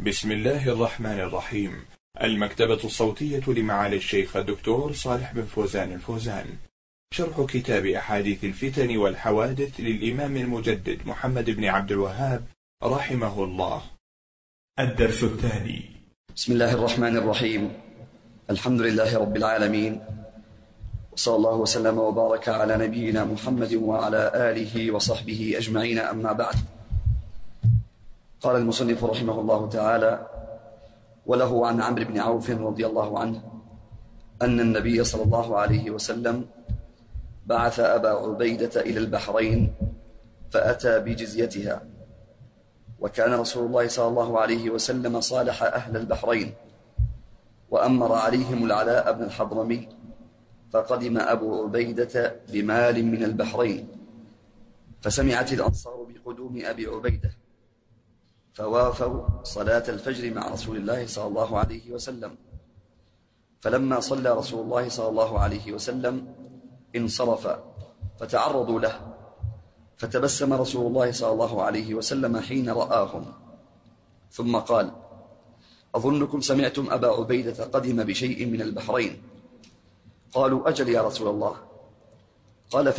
بسم الله الرحمن الرحيم. المكتبة الصوتية لمعالي الشيخ الدكتور صالح بن فوزان الفوزان، شرح كتاب أحاديث الفتن والحوادث للإمام المجدد محمد بن عبد الوهاب رحمه الله. الدرس الثاني. بسم الله الرحمن الرحيم. الحمد لله رب العالمين، وصلى الله وسلم وبارك على نبينا محمد وعلى آله وصحبه أجمعين، أما بعد. قال المصنف رحمه الله تعالى: وله عن عمرو بن عوف رضي الله عنه أن النبي صلى الله عليه وسلم بعث أبا عبيدة إلى البحرين فأتى بجزيتها، وكان رسول الله صلى الله عليه وسلم صالح أهل البحرين وأمر عليهم العلاء بن الحضرمي، فقدم أبو عبيدة بمال من البحرين، فسمعت الأنصار بقدوم أبي عبيدة فوافوا صلاة الفجر مع رسول الله صلى الله عليه وسلم، فلما صلى رسول الله صلى الله عليه وسلم انصرف فتعرضوا له، فتبسم رسول الله صلى الله عليه وسلم حين رآهم، ثم قال: أظنكم سمعتم أبا عبيدة قدم بشيء من البحرين. قالوا: أجل يا رسول الله. قال: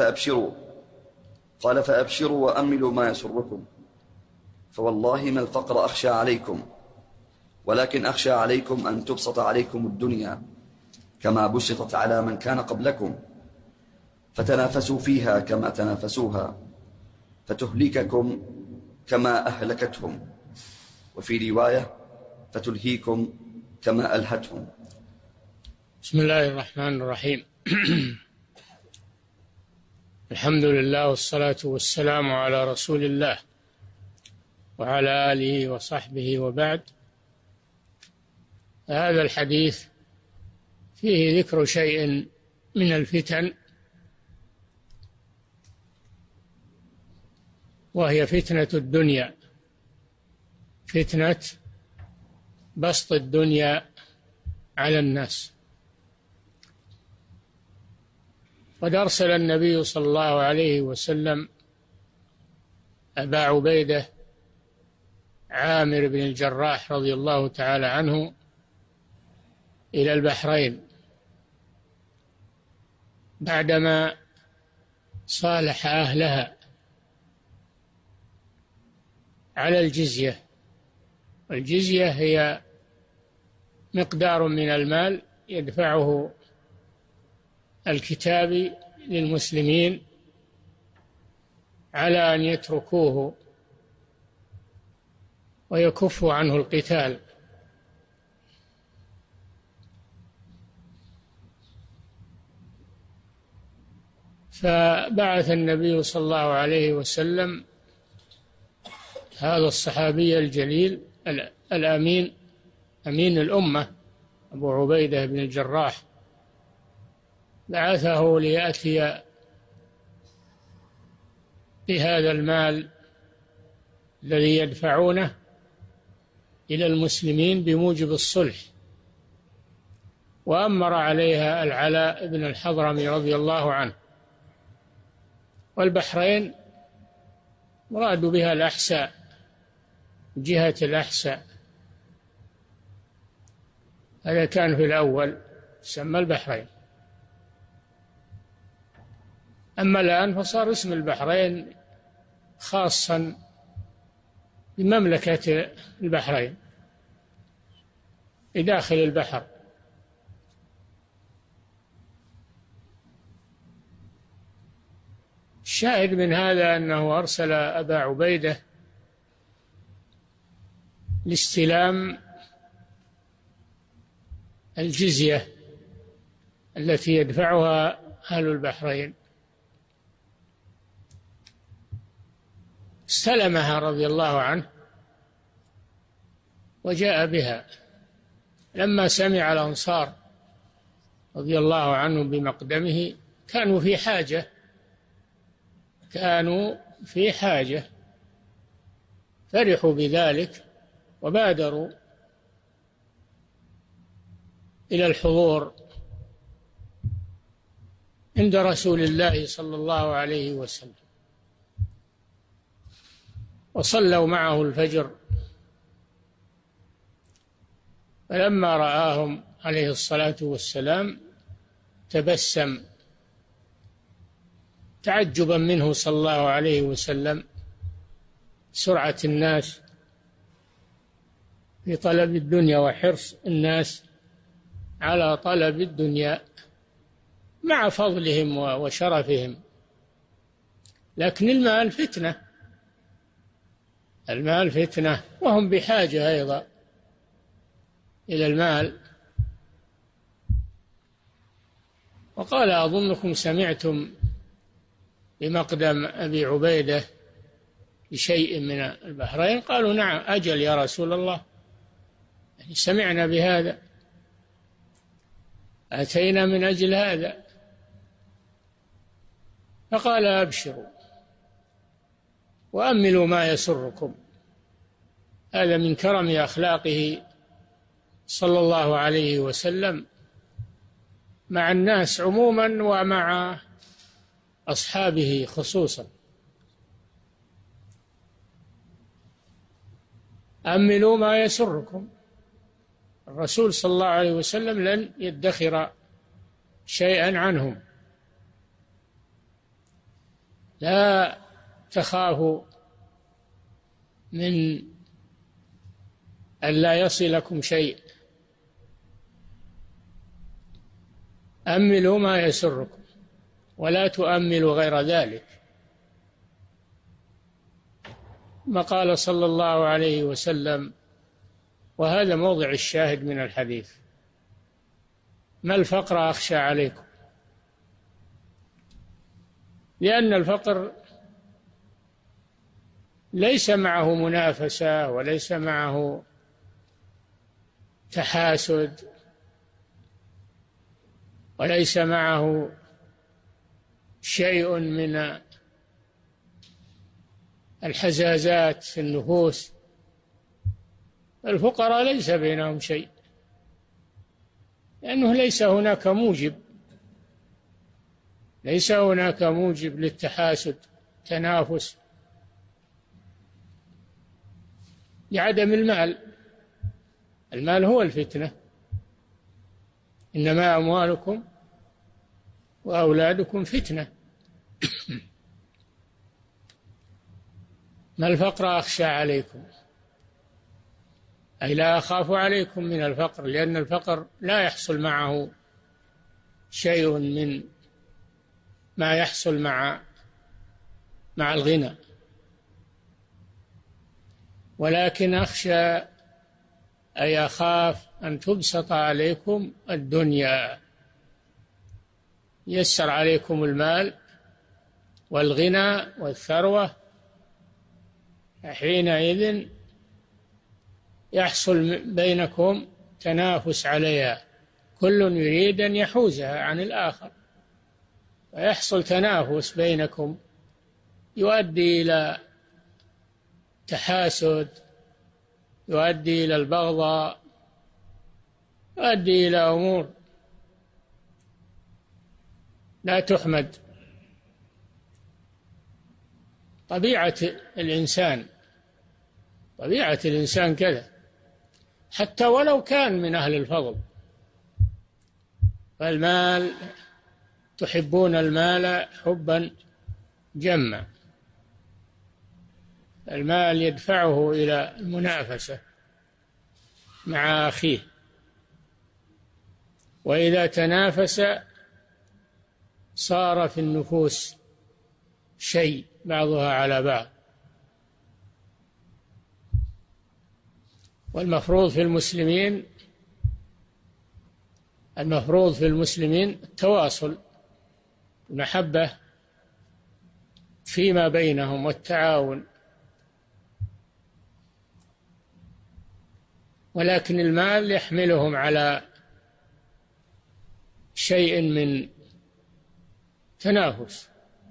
فأبشروا وأملوا ما يسركم، فوالله ما الفقر أخشى عليكم، ولكن أخشى عليكم أن تبسط عليكم الدنيا كما بسطت على من كان قبلكم، فتنافسوا فيها كما تنافسوها، فتهلككم كما أهلكتهم، وفي رواية فتلهيكم كما ألهتهم. بسم الله الرحمن الرحيم. الحمد لله والصلاة والسلام على رسول الله وعلى آله وصحبه، وبعد. هذا الحديث فيه ذكر شيء من الفتن، وهي فتنة الدنيا، فتنة بسط الدنيا على الناس. قد أرسل النبي صلى الله عليه وسلم أبا عبيدة عامر بن الجراح رضي الله تعالى عنه إلى البحرين بعدما صالح أهلها على الجزية. الجزية هي مقدار من المال يدفعه الكتابي للمسلمين على أن يتركوه ويكفوا عنه القتال. فبعث النبي صلى الله عليه وسلم هذا الصحابي الجليل الأمين، أمين الأمة، أبو عبيدة بن الجراح، بعثه ليأتي بهذا المال الذي يدفعونه إلى المسلمين بموجب الصلح، وأمر عليها العلاء بن الحضرمي رضي الله عنه. والبحرين مراد بها الأحساء، جهة الأحساء، هذا كان في الأول سمى البحرين، أما الآن فصار اسم البحرين خاصا بمملكة البحرين بداخل البحر. الشاهد من هذا أنه أرسل أبا عبيدة لاستلام الجزية التي يدفعها أهل البحرين. استلمها رضي الله عنه وجاء بها. لما سمع الأنصار رضي الله عنهم بمقدمه كانوا في حاجة، فرحوا بذلك وبادروا إلى الحضور عند رسول الله صلى الله عليه وسلم، وصلوا معه الفجر فلما رآهم عليه الصلاة والسلام تبسم تعجبا منه صلى الله عليه وسلم، سرعة الناس في طلب الدنيا وحرص الناس على طلب الدنيا مع فضلهم وشرفهم، لكن المال فتنة، المال فتنة، وهم بحاجة أيضا إلى المال. وقال: أظنكم سمعتم بمقدم أبي عبيدة بشيء من البحرين؟ قالوا: نعم. أجل يا رسول الله، يعني سمعنا بهذا، أتينا من أجل هذا. فقال: أبشروا وأملوا ما يسركم. هذا من كرم أخلاقه صلى الله عليه وسلم مع الناس عموما ومع أصحابه خصوصا. أملوا ما يسركم. الرسول صلى الله عليه وسلم لن يدخر شيئا عنهم. لا تخافوا من أن لا يصلكم شيء، أملوا ما يسركم ولا تؤملوا غير ذلك. ما قال صلى الله عليه وسلم، وهذا موضع الشاهد من الحديث: ما الفقر أخشى عليكم. لأن الفقر ليس معه منافسة وليس معه تحاسد وليس معه شيء من الحزازات في النفوس. الفقراء ليس بينهم شيء، لأنه ليس هناك موجب، ليس هناك موجب للتحاسد تنافس لعدم المال. المال هو الفتنة، إنما أموالكم وأولادكم فتنة. ما الفقر أخشى عليكم، أي لا أخاف عليكم من الفقر، لأن الفقر لا يحصل معه شيء من ما يحصل مع الغنى، ولكن أخشى أي أخاف أن تبسط عليكم الدنيا، يسر عليكم المال والغنى والثروة، حينئذ يحصل بينكم تنافس عليها، كل يريد أن يحوزها عن الآخر، ويحصل تنافس بينكم يؤدي إلى تحاسد، يؤدي إلى البغضاء، يؤدي إلى أمور لا تحمد. طبيعة الإنسان كذا، حتى ولو كان من أهل الفضل. فالمال، تحبون المال حبا جما، المال يدفعه إلى المنافسة مع أخيه، وإذا تنافس صار في النفوس شيء بعضها على بعض. والمفروض في المسلمين التواصل، المحبة فيما بينهم والتعاون، ولكن المال يحملهم على شيء من تنافس،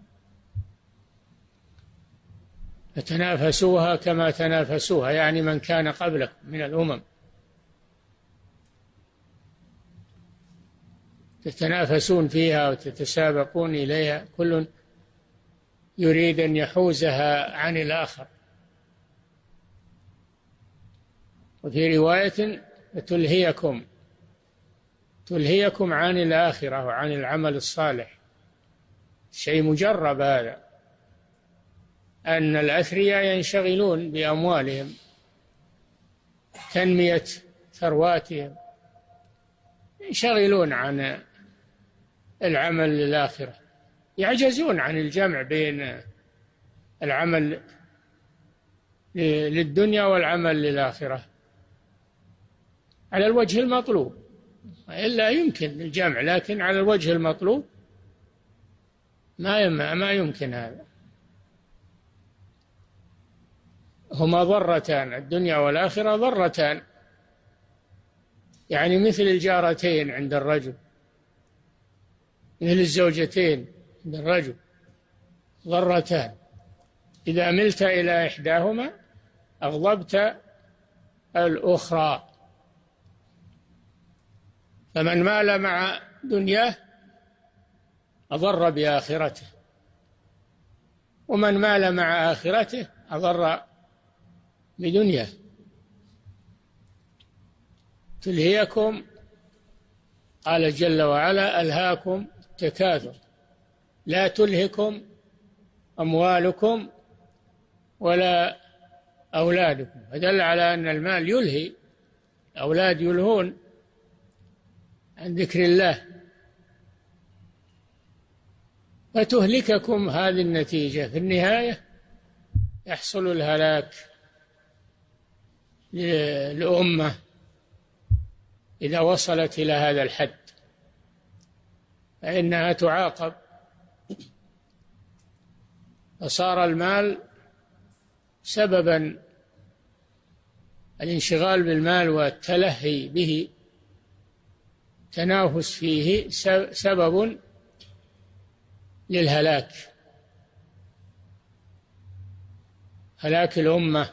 فتنافسوها كما تنافسوها، يعني من كان قبلكم من الأمم، تتنافسون فيها وتتسابقون إليها، كل يريد أن يحوزها عن الآخر. وفي رواية تلهيكم عن الآخرة وعن العمل الصالح. شيء مجرب هذا، أن الأثرياء ينشغلون بأموالهم، تنمية ثرواتهم، ينشغلون عن العمل للآخرة، يعجزون عن الجمع بين العمل للدنيا والعمل للآخرة على الوجه المطلوب. إلا يمكن الجمع، لكن على الوجه المطلوب ما يمكن هذا. هما ضرتان، الدنيا والآخرة ضرتان، يعني مثل الجارتين عند الرجل، مثل الزوجتين عند الرجل، ضرتان إذا ملت إلى إحداهما أغضبت الأخرى. فمن مال مع دنياه أضر بآخرته، ومن مال مع آخرته أضر بدنياه. تلهيكم، قال جل وعلا: ألهاكم التكاثر، لا تلهكم أموالكم ولا أولادكم. فدل على أن المال يلهي، الأولاد يلهون عن ذكر الله، فتهلككم هذه النتيجة. في النهاية يحصل الهلاك للأمة إذا وصلت إلى هذا الحد، فإنها تعاقب. فصار المال سببا، الانشغال بالمال والتلهي به، تنافس فيه، سبب للهلاك، هلاك الأمة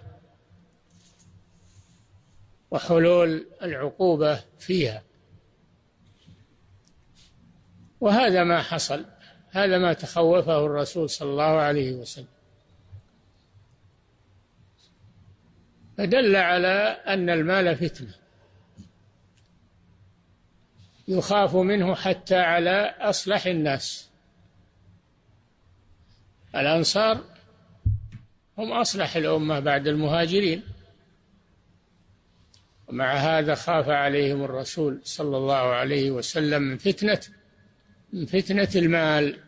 وحلول العقوبة فيها. وهذا ما حصل، هذا ما تخوفه الرسول صلى الله عليه وسلم، فدل على أن المال فتنة يخاف منه حتى على أصلح الناس. الأنصار هم أصلح الأمة بعد المهاجرين، ومع هذا خاف عليهم الرسول صلى الله عليه وسلم من فتنة المال.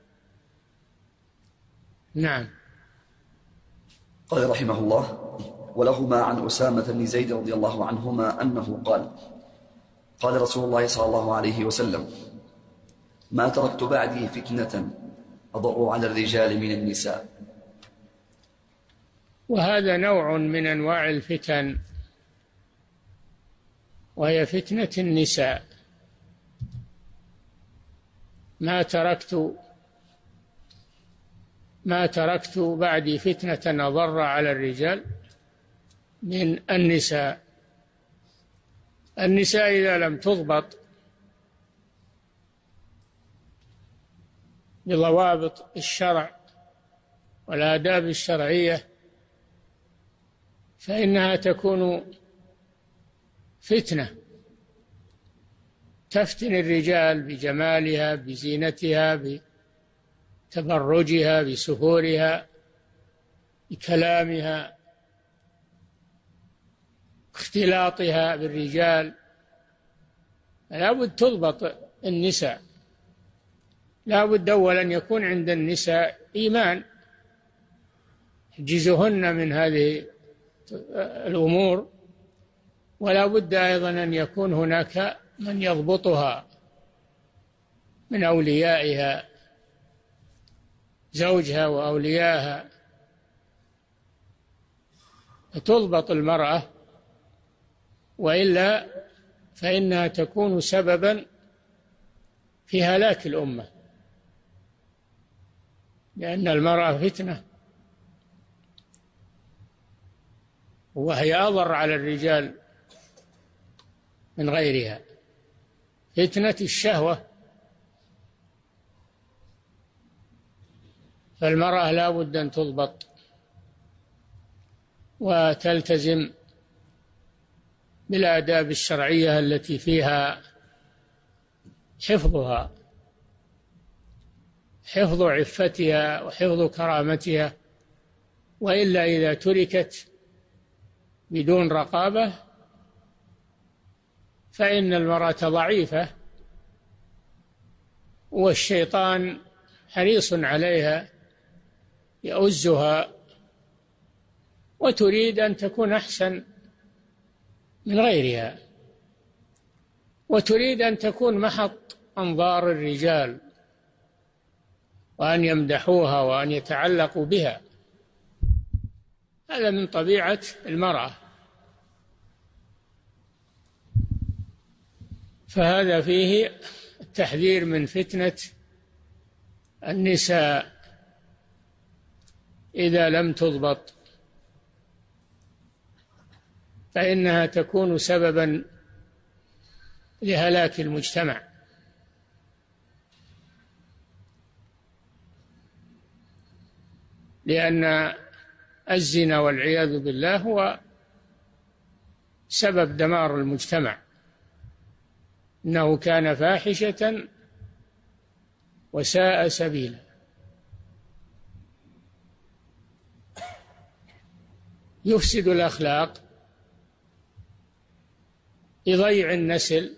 نعم. قال رحمه الله: ولهما عن أسامة بن زيد رضي الله عنهما أنه قال: قال رسول الله صلى الله عليه وسلم: ما تركت بعدي فتنة أضر على الرجال من النساء. وهذا نوع من أنواع الفتن، وهي فتنة النساء. ما تركت بعدي فتنة أضر على الرجال من النساء. النساء إذا لم تضبط بضوابط الشرع والآداب الشرعية فإنها تكون فتنة، تفتن الرجال بجمالها، بزينتها، بتبرجها، بسفورها، بكلامها، اختلاطها بالرجال. لا بد تضبط النساء، لا بد أولا أن يكون عند النساء إيمان يحجزهن من هذه الأمور، ولا بد أيضا أن يكون هناك من يضبطها من أوليائها، زوجها وأوليائها، فتضبط المرأة، وإلا فإنها تكون سببا في هلاك الأمة، لأن المرأة فتنة، وهي أضر على الرجال من غيرها. فتنة الشهوة، فالمرأة لا بد أن تضبط وتلتزم بالآداب الشرعية التي فيها حفظها، حفظ عفتها وحفظ كرامتها. وإلا إذا تركت بدون رقابة فإن المرأة ضعيفة، والشيطان حريص عليها يؤزها، وتريد أن تكون أحسن من غيرها، وتريد أن تكون محط أنظار الرجال، وأن يمدحوها وأن يتعلقوا بها. هذا من طبيعة المرأة. فهذا فيه التحذير من فتنة النساء إذا لم تضبط، فإنها تكون سببا لهلاك المجتمع. لأن الزنا والعياذ بالله هو سبب دمار المجتمع، إنه كان فاحشة وساء سبيلا. يفسد الأخلاق، يضيع النسل،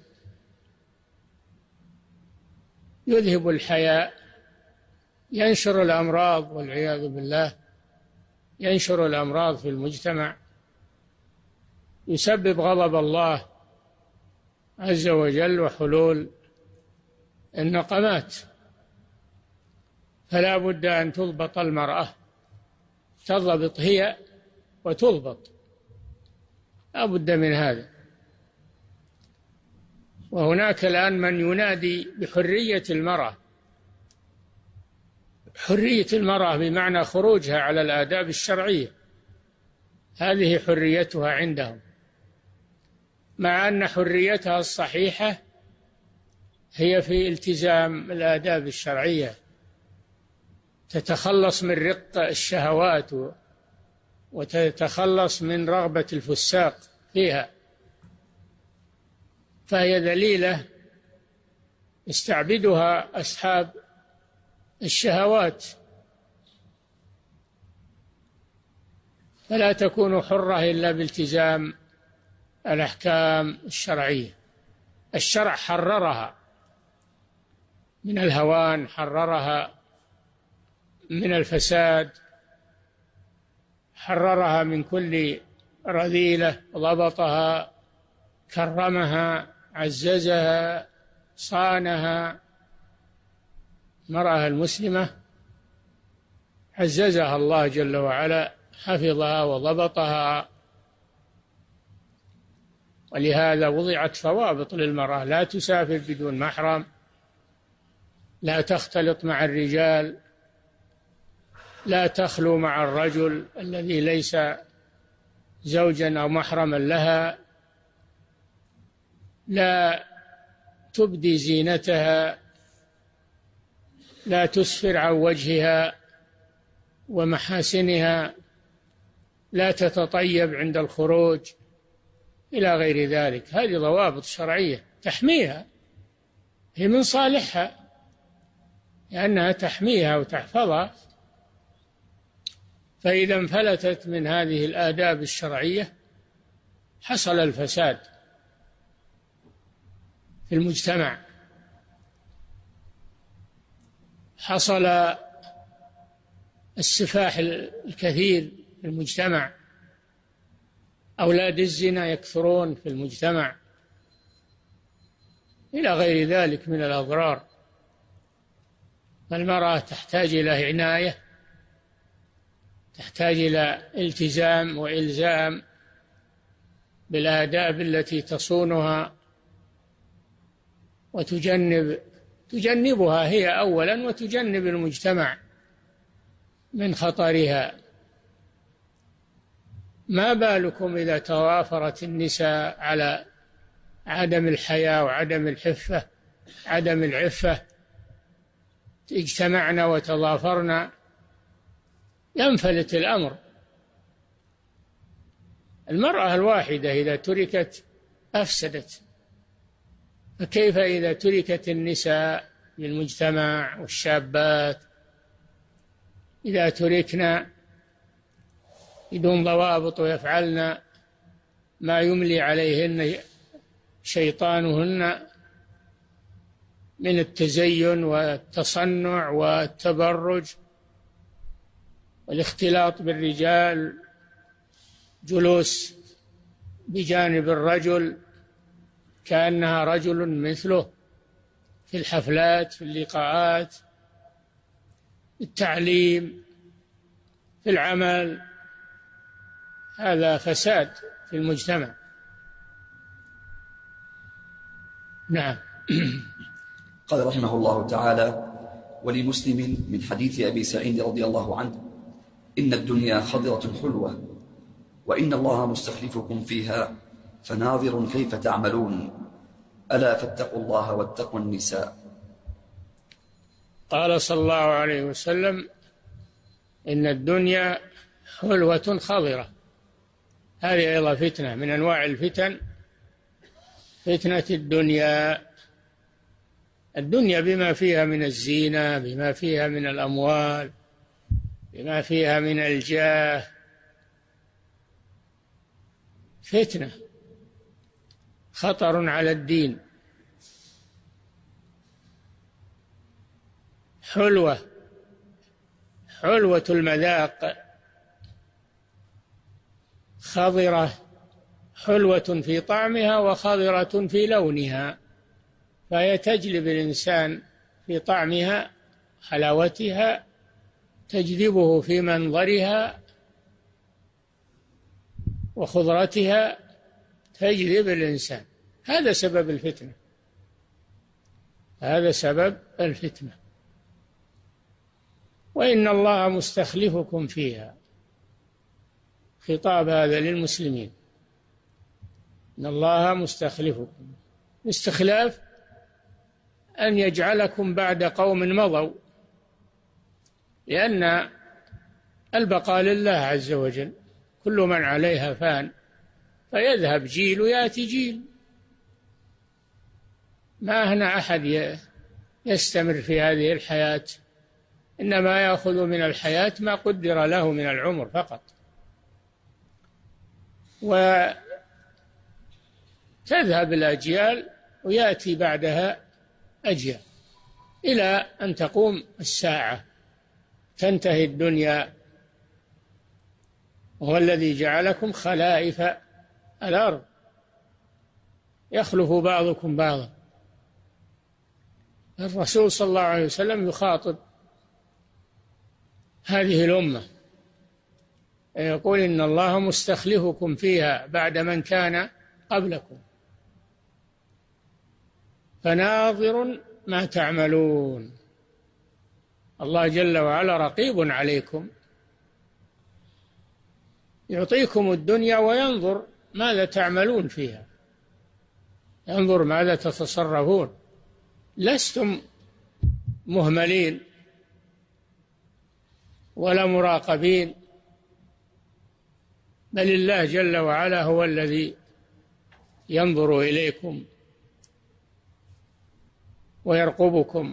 يذهب الحياء، ينشر الأمراض والعياذ بالله، ينشر الأمراض في المجتمع، يسبب غضب الله عز وجل وحلول النقمات. فلا بد أن تضبط المرأة، تضبط هي وتضبط، لا بد من هذا. وهناك الآن من ينادي بحرية المرأة، حرية المرأة بمعنى خروجها على الآداب الشرعية، هذه حريتها عندهم، مع أن حريتها الصحيحة هي في التزام الآداب الشرعية، تتخلص من رق الشهوات وتتخلص من رغبة الفساق فيها، فهي ذليلة يستعبدها أصحاب الشهوات، فلا تكون حرة إلا بالتزام الأحكام الشرعية. الشرع حررها من الهوان، حررها من الفساد، حررها من كل رذيلة، ضبطها، كرمها، عززها، صانها. المرأة المسلمة عززها الله جل وعلا، حفظها وضبطها، ولهذا وضعت ضوابط للمرأة: لا تسافر بدون محرم، لا تختلط مع الرجال، لا تخلو مع الرجل الذي ليس زوجا أو محرما لها، لا تبدي زينتها، لا تسفر عن وجهها ومحاسنها، لا تتطيب عند الخروج، إلى غير ذلك. هذه ضوابط شرعية تحميها، هي من صالحها لأنها تحميها وتحفظها. فإذا انفلتت من هذه الآداب الشرعية حصل الفساد في المجتمع، حصل السفاح الكثير في المجتمع، أولاد الزنا يكثرون في المجتمع، إلى غير ذلك من الأضرار. فالمرأة تحتاج إلى عناية، تحتاج إلى التزام وإلزام بالآداب التي تصونها تجنبها هي أولا، وتجنب المجتمع من خطرها. ما بالكم إذا توافرت النساء على عدم الحياء وعدم الحفة، عدم العفة، اجتمعنا وتضافرنا، ينفلت الأمر. المرأة الواحدة إذا تركت أفسدت. فكيف إذا تركت النساء للمجتمع والشابات، إذا تركنا بدون ضوابط ويفعلن ما يملي عليهن شيطانهن من التزين والتصنع والتبرج والاختلاط بالرجال، جلوس بجانب الرجل كأنها رجل مثله في الحفلات، في اللقاءات، في التعليم، في العمل، هذا فساد في المجتمع. نعم. قال رحمه الله تعالى: ولمسلم من حديث أبي سعيد رضي الله عنه: إن الدنيا خضرة حلوة، وإن الله مستخلفكم فيها فناظر كيف تعملون، ألا فاتقوا الله واتقوا النساء. قال صلى الله عليه وسلم: إن الدنيا حلوة خضرة. هذه أيضا فتنة من أنواع الفتن، فتنة الدنيا. الدنيا بما فيها من الزينة، بما فيها من الأموال، بما فيها من الجاه، فتنة، خطر على الدين. حلوة، حلوة المذاق، خضرة، حلوة في طعمها وخضرة في لونها، فهي تجلب الإنسان في طعمها، حلاوتها، تجذبه في منظرها وخضرتها، تجذب الإنسان. هذا سبب الفتنة، هذا سبب الفتنة. وإن الله مستخلفكم فيها، خطاب هذا للمسلمين، إن الله مستخلفكم. الاستخلاف أن يجعلكم بعد قوم مضوا، لأن البقاء لله عز وجل، كل من عليها فان، فيذهب جيل ويأتي جيل، ما هنا أحد يستمر في هذه الحياة، إنما يأخذ من الحياة ما قدر له من العمر فقط، وتذهب الأجيال ويأتي بعدها أجيال إلى أن تقوم الساعة، تنتهي الدنيا. وهو الذي جعلكم خلائف الأرض، يخلف بعضكم بعضا. الرسول صلى الله عليه وسلم يخاطب هذه الأمة، يقول: إن الله مستخلفكم فيها بعد من كان قبلكم فناظر ما تعملون. الله جل وعلا رقيب عليكم، يعطيكم الدنيا وينظر ماذا تعملون فيها، ينظر ماذا تتصرفون. لستم مهملين ولا مراقبين، بل الله جل وعلا هو الذي ينظر إليكم ويرقبكم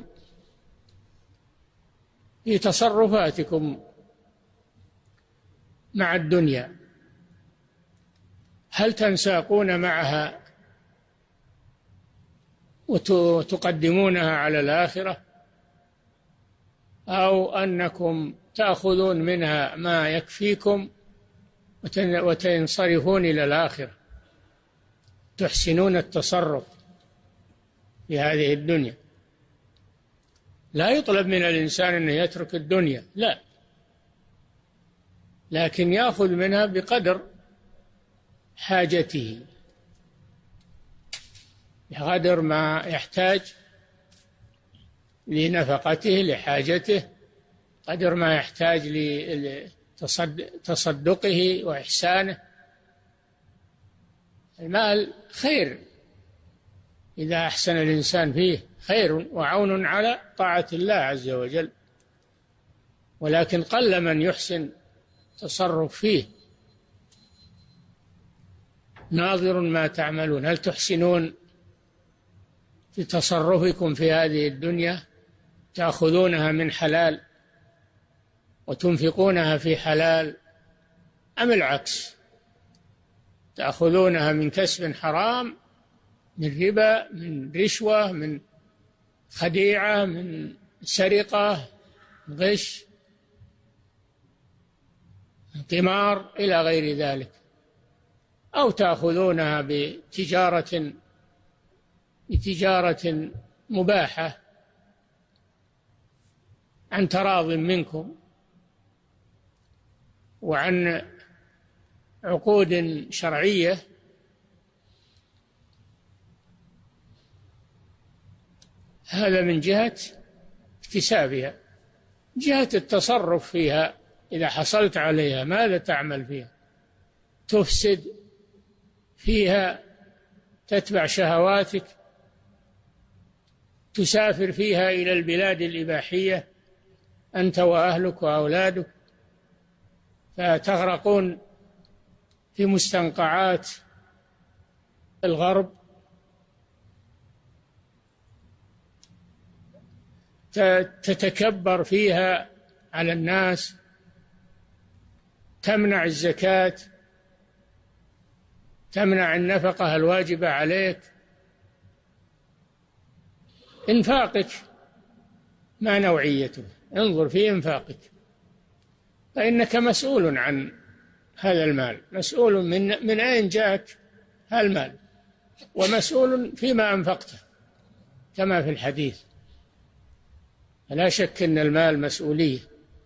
في تصرفاتكم مع الدنيا. هل تنساقون معها وتقدمونها على الآخرة، أو أنكم تأخذون منها ما يكفيكم وتنصرفون إلى الآخرة، تحسنون التصرف في هذه الدنيا؟ لا يطلب من الإنسان أن يترك الدنيا، لا، لكن يأخذ منها بقدر حاجته، بقدر ما يحتاج لنفقته، لحاجته، قدر ما يحتاج لتصدقه وإحسانه. المال خير إذا أحسن الإنسان فيه، خير وعون على طاعة الله عز وجل، ولكن قل من يحسن تصرف فيه. ناظر ما تعملون. هل تحسنون في تصرفكم في هذه الدنيا؟ تأخذونها من حلال وتنفقونها في حلال، أم العكس، تأخذونها من كسب حرام، من ربا، من رشوة، من خديعة، من سرقة، من غش، من قمار إلى غير ذلك، أو تأخذونها بتجارة مباحة عن تراض منكم وعن عقود شرعية. هذا من جهة اكتسابها. جهة التصرف فيها، إذا حصلت عليها ماذا تعمل فيها؟ تفسد فيها، تتبع شهواتك، تسافر فيها إلى البلاد الإباحية أنت وأهلك وأولادك، فتغرقون في مستنقعات الغرب، تتكبر فيها على الناس، تمنع الزكاة، تمنع النفقة الواجبة عليك. إنفاقك ما نوعيته؟ انظر في إنفاقك، فإنك مسؤول عن هذا المال، مسؤول من أين جاءك هذا المال، ومسؤول فيما أنفقته كما في الحديث. لا شك أن المال مسؤولية،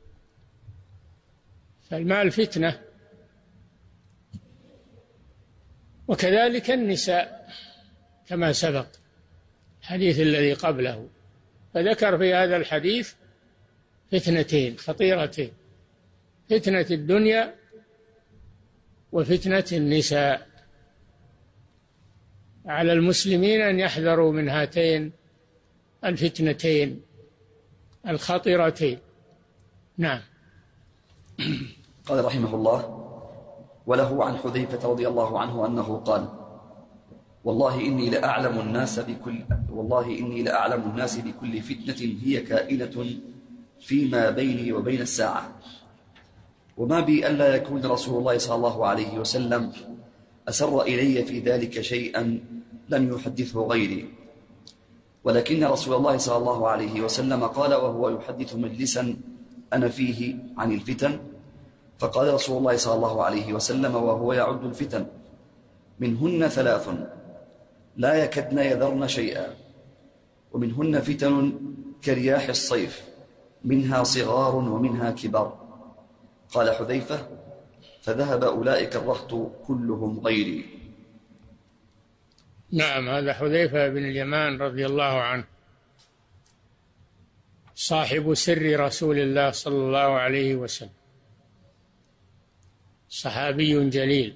فالمال فتنة. وكذلك النساء كما سبق الحديث الذي قبله، فذكر في هذا الحديث فتنتين خطيرتين: فتنة الدنيا وفتنة النساء. على المسلمين أن يحذروا من هاتين الفتنتين الخطيرتين. نعم. قال رحمه الله: وله عن حذيفة رضي الله عنه أنه قال: والله إني لأعلم الناس بكل فتنة هي كائنة فيما بيني وبين الساعة، وما بي ألا يكون رسول الله صلى الله عليه وسلم أسر إلي في ذلك شيئا لم يحدثه غيري، ولكن رسول الله صلى الله عليه وسلم قال وهو يحدث مجلسا أنا فيه عن الفتن، فقال رسول الله صلى الله عليه وسلم وهو يعد الفتن: منهن ثلاث لا يكدن يذرن شيئا، ومنهن فتن كرياح الصيف، منها صغار ومنها كبار. قال حذيفة: فذهب أولئك الرهط كلهم غيري. نعم، هذا حذيفة بن اليمان رضي الله عنه، صاحب سر رسول الله صلى الله عليه وسلم، صحابي جليل،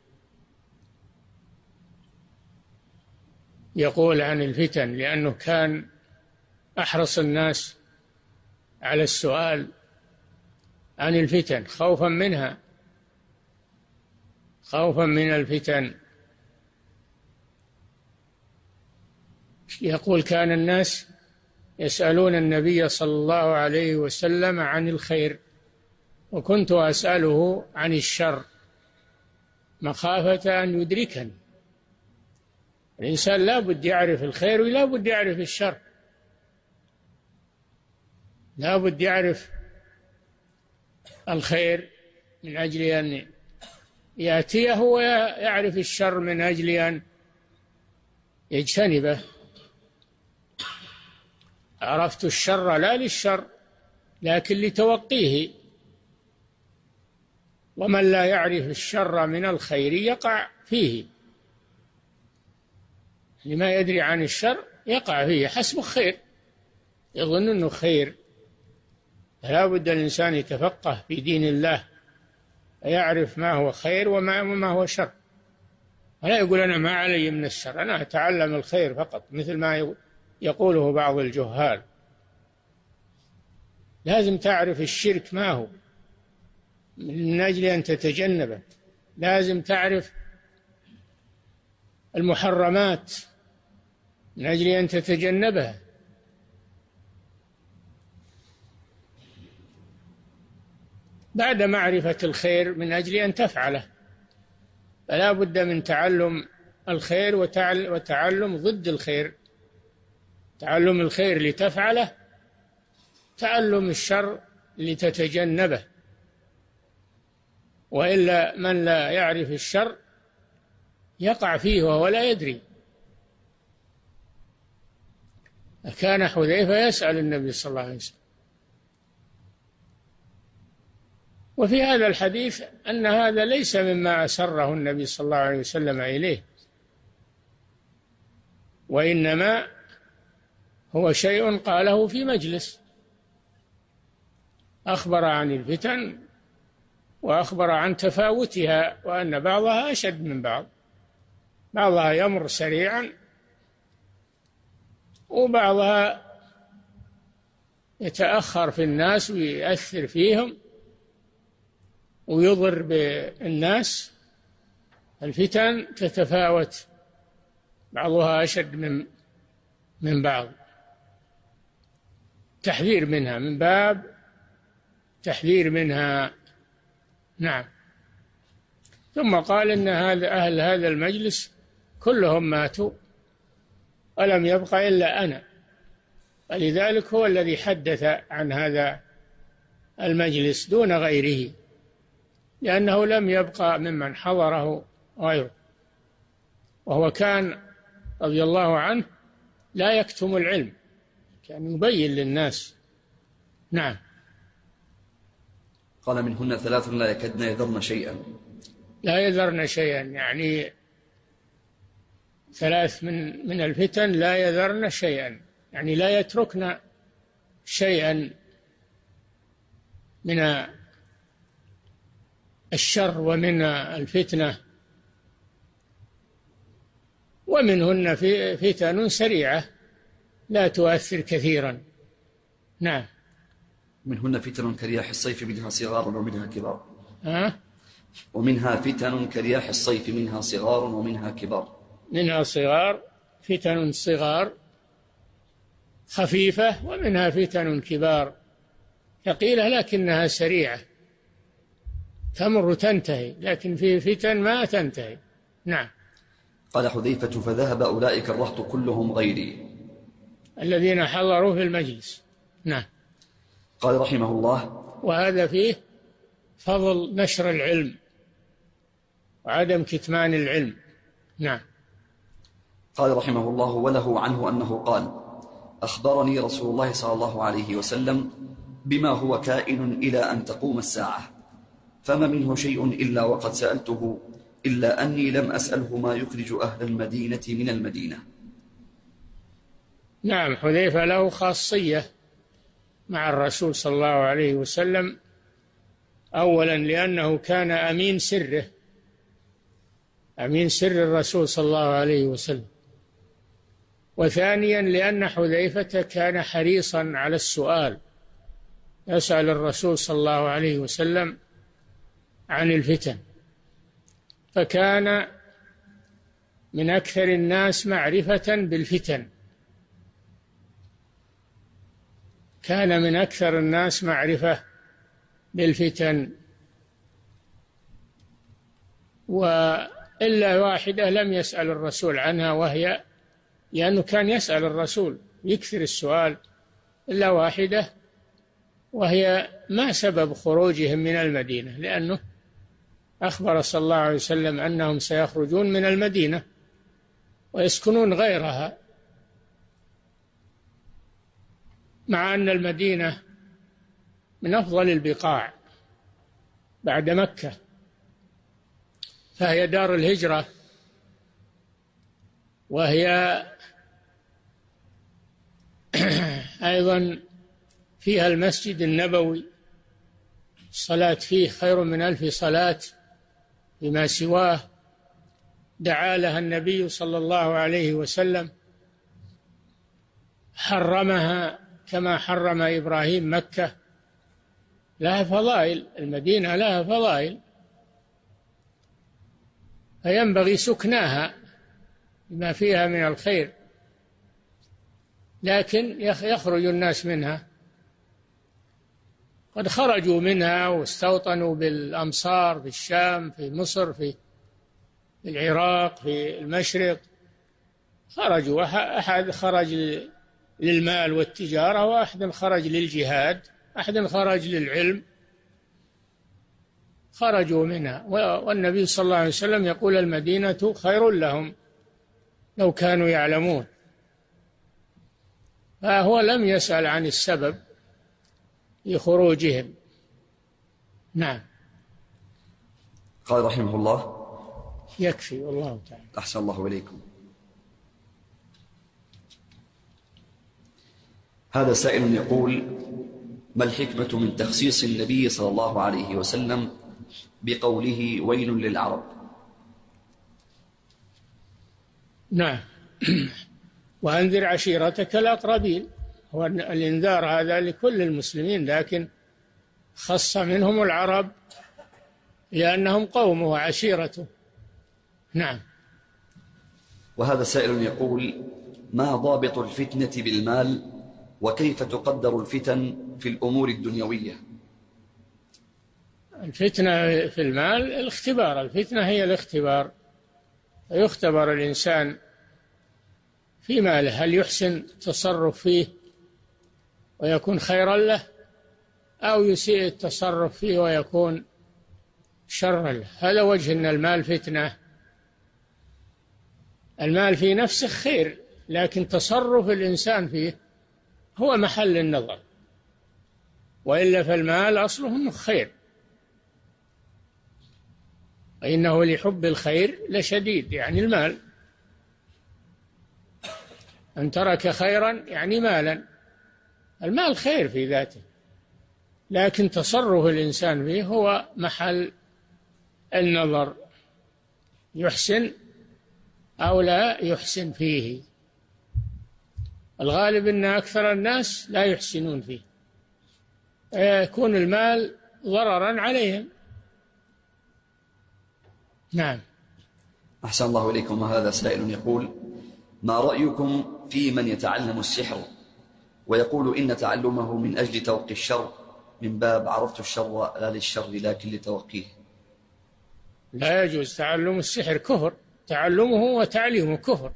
يقول عن الفتن لأنه كان أحرص الناس على السؤال عن الفتن خوفا منها، خوفا من الفتن. يقول كان الناس يسألون النبي صلى الله عليه وسلم عن الخير، وكنت أسأله عن الشر مخافة أن يدركني. الإنسان لا بد يعرف الخير ولا بد يعرف الشر، لا بد يعرف الخير من أجل أن يأتيه، ويعرف الشر من أجل أن يجتنبه. عرفت الشر لا للشر لكن لتوقيه، ومن لا يعرف الشر من الخير يقع فيه، لما يدري عن الشر يقع فيه حسب خير، يظن أنه خير. فلا بد الإنسان يتفقه في دين الله، يعرف ما هو خير وما هو شر، ولا يقول أنا ما علي من الشر، أنا أتعلم الخير فقط، مثل ما يقوله بعض الجهال. لازم تعرف الشرك ما هو من أجل أن تتجنبه، لازم تعرف المحرمات من أجل أن تتجنبها. بعد معرفة الخير من أجل أن تفعله، فلا بد من تعلم الخير وتعلم ضد الخير، تعلم الخير لتفعله، تعلم الشر لتتجنبه. وإلا من لا يعرف الشر يقع فيه وهو لا يدري. كان حذيفة يسأل النبي صلى الله عليه وسلم. وفي هذا الحديث أن هذا ليس مما أسره النبي صلى الله عليه وسلم إليه، وإنما هو شيء قاله في مجلس، أخبر عن الفتن وأخبر عن تفاوتها، وأن بعضها أشد من بعض، بعضها يمر سريعا وبعضها يتأخر في الناس ويؤثر فيهم ويضر بالناس. الفتن تتفاوت، بعضها أشد من بعض. تحذير منها من باب تحذير منها. نعم. ثم قال إن أهل هذا المجلس كلهم ماتوا ولم يبق إلا أنا، ولذلك هو الذي حدث عن هذا المجلس دون غيره، لأنه لم يبقى ممن حضره غيره، وهو كان رضي الله عنه لا يكتم العلم، كان يبين للناس. نعم. قال منهن 3 لا يكدن يذرن شيئا. لا يذرن شيئا يعني 3 من الفتن لا يذرن شيئا، يعني لا يتركن شيئا من الشر ومن الفتنة. ومنهن فتن سريعة لا تؤثر كثيرا. نعم. منهن فتن كرياح الصيف منها صغار ومنها كبار. ومنها فتن كرياح الصيف منها صغار ومنها كبار. منها صغار، فتن صغار خفيفة، ومنها فتن كبار ثقيلة لكنها سريعة تمر تنتهي، لكن في فتن ما تنتهي. نعم. قال حذيفة فذهب أولئك الرهط كلهم غيري، الذين حضروا في المجلس. نعم. قال رحمه الله وهذا فيه فضل نشر العلم وعدم كتمان العلم. نعم. قال رحمه الله وله عنه أنه قال أخبرني رسول الله صلى الله عليه وسلم بما هو كائن إلى أن تقوم الساعة، فما منه شيء إلا وقد سألته، إلا أني لم أسأله ما يخرج أهل المدينة من المدينة. نعم. حذيفة له خاصية مع الرسول صلى الله عليه وسلم، أولا لأنه كان أمين سره، أمين سر الرسول صلى الله عليه وسلم، وثانيا لأن حذيفة كان حريصا على السؤال، يسأل الرسول صلى الله عليه وسلم عن الفتن، فكان من أكثر الناس معرفة بالفتن، كان من أكثر الناس معرفة بالفتن. وإلا واحدة لم يسأل الرسول عنها، وهي لأنه كان يسأل الرسول يكثر السؤال، إلا واحدة وهي ما سبب خروجهم من المدينة، لأنه أخبر صلى الله عليه وسلم أنهم سيخرجون من المدينة ويسكنون غيرها، مع أن المدينة من أفضل البقاع بعد مكة، فهي دار الهجرة، وهي أيضا فيها المسجد النبوي، الصلاة فيه خير من 1000 صلاة بما سواه، دعا لها النبي صلى الله عليه وسلم، حرمها كما حرم إبراهيم مكة، لها فضائل، المدينة لها فضائل، فينبغي سكناها بما فيها من الخير، لكن يخرج الناس منها. قد خرجوا منها واستوطنوا بالأمصار، في الشام، في مصر، في العراق، في المشرق، خرجوا. أحد خرج للمال والتجارة، وأحد خرج للجهاد، أحد خرج للعلم، خرجوا منها. والنبي صلى الله عليه وسلم يقول: المدينة خير لهم لو كانوا يعلمون. فهو لم يسأل عن السبب لخروجهم. نعم. قال رحمه الله: يكفي والله تعالى. أحسن الله إليكم. هذا سائل يقول: ما الحكمة من تخصيص النبي صلى الله عليه وسلم بقوله ويل للعرب؟ نعم. وأنذر عشيرتك الأقربين، هو الإنذار هذا لكل المسلمين، لكن خص منهم العرب لأنهم قومه وعشيرته. نعم. وهذا سائل يقول: ما ضابط الفتنة بالمال، وكيف تقدر الفتن في الأمور الدنيوية؟ الفتنة في المال الاختبار، الفتنة هي الاختبار، يختبر الإنسان في ماله، هل يحسن التصرف فيه ويكون خيرا له، أو يسيء التصرف فيه ويكون شرا له. هذا وجه أن المال فتنة. المال في نفسه خير، لكن تصرف الإنسان فيه هو محل النظر، وإلا فالمال أصله خير، وإنه لحب الخير لشديد، يعني المال. أن ترك خيرا يعني مالا، المال خير في ذاته، لكن تصرف الإنسان فيه هو محل النظر، يحسن أو لا يحسن فيه. الغالب أن أكثر الناس لا يحسنون فيه، يكون المال ضررا عليهم. نعم. أحسن الله إليكم. وهذا سائل يقول: ما رأيكم في من يتعلم السحر ويقول إن تعلمه من أجل توقي الشر، من باب عرفت الشر لا للشر لكن لتوقيه؟ لا يجوز تعلم السحر، كفر، تعلمه وتعليمه كفر،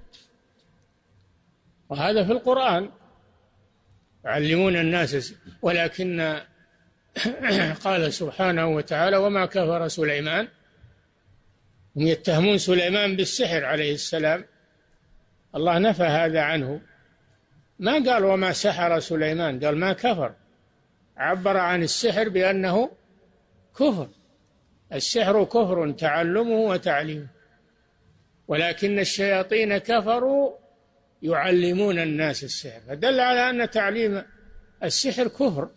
وهذا في القرآن: يعلمون الناس. ولكن قال سبحانه وتعالى: وما كفر سليمان. هم يتهمون سليمان بالسحر عليه السلام، الله نفى هذا عنه، ما قال وما سحر سليمان، قال ما كفر، عبر عن السحر بأنه كفر. السحر كفر تعلمه وتعليمه، ولكن الشياطين كفروا يعلمون الناس السحر، فدل على أن تعليم السحر كفر،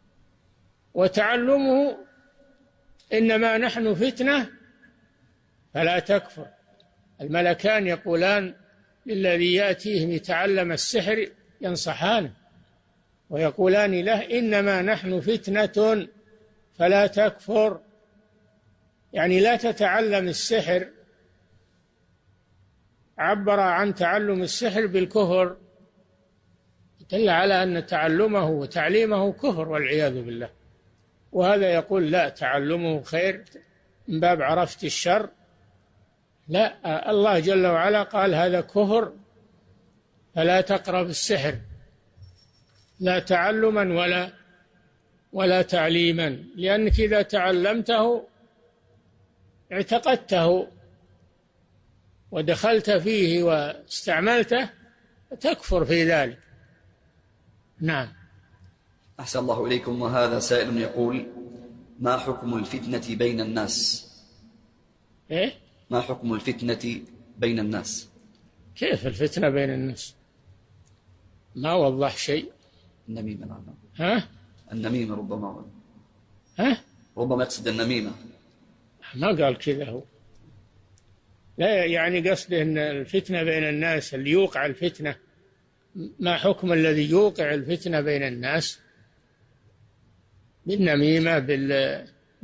وتعلمه إنما نحن فتنة فلا تكفر. الملكان يقولان للذي يأتيهم يتعلم السحر، ينصحانه ويقولان له: إنما نحن فتنة فلا تكفر، يعني لا تتعلم السحر. عبر عن تعلم السحر بالكفر، دل على أن تعلمه وتعليمه كفر والعياذ بالله. وهذا يقول: لا، تعلمه خير من باب عرفت الشر. لا، الله جل وعلا قال هذا كفر، فلا تقرب السحر، لا تعلما ولا تعليما، لأنك إذا تعلمته اعتقدته ودخلت فيه واستعملته تكفر في ذلك. نعم. أحسن الله إليكم. وهذا سائل يقول: ما حكم الفتنة بين الناس؟ إيه؟ ما حكم الفتنة بين الناس؟ كيف الفتنة بين الناس؟ ما وضح شيء. النميمة. نعم. ها؟ النميمة ربما. ها؟ ربما يقصد النميمة. ما قال كذا هو، لا يعني قصده أن الفتنة بين الناس، اللي يوقع الفتنة، ما حكم الذي يوقع الفتنة بين الناس بالنميمة،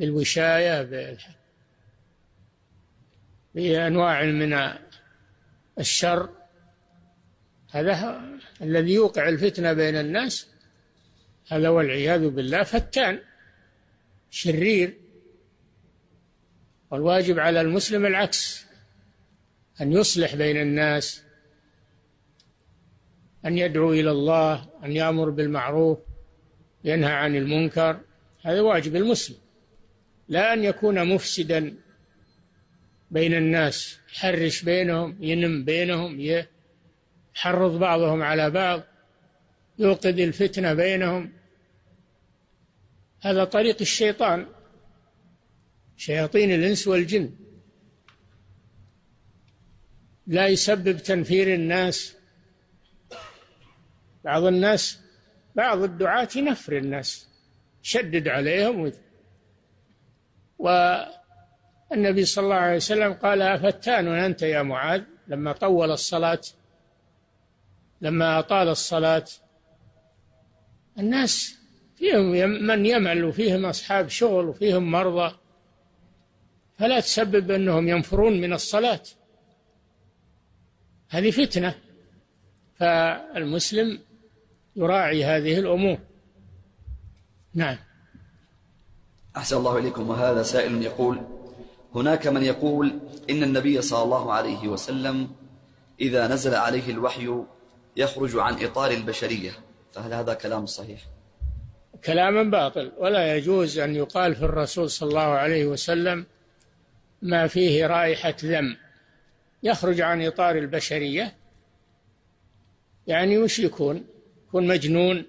بالوشاية، بأنواع من الشر، هذا الذي يوقع الفتنة بين الناس، هذا والعياذ بالله فتان شرير. والواجب على المسلم العكس، أن يصلح بين الناس، أن يدعو إلى الله، أن يأمر بالمعروف، ينهى عن المنكر، هذا واجب المسلم، لا أن يكون مفسدا بين الناس، يحرش بينهم، ينم بينهم، يحرض بعضهم على بعض، يوقد الفتنة بينهم. هذا طريق الشيطان، شياطين الإنس والجن، لا يسبب تنفير الناس. بعض الدعاة ينفر الناس، شدد عليهم. والنبي صلى الله عليه وسلم قال: أفتان أنت يا معاذ، لما أطال الصلاة. الناس فيهم من يمل، وفيهم أصحاب شغل، وفيهم مرضى، فلا تسبب أنهم ينفرون من الصلاة، هذه فتنة. فالمسلم يراعي هذه الأمور. نعم. أحسن الله إليكم. وهذا سائل يقول: هناك من يقول إن النبي صلى الله عليه وسلم إذا نزل عليه الوحي يخرج عن إطار البشرية، فهل هذا كلام صحيح؟ كلام باطل، ولا يجوز أن يقال في الرسول صلى الله عليه وسلم ما فيه رائحة ذم. يخرج عن إطار البشرية يعني وش يكون مجنون،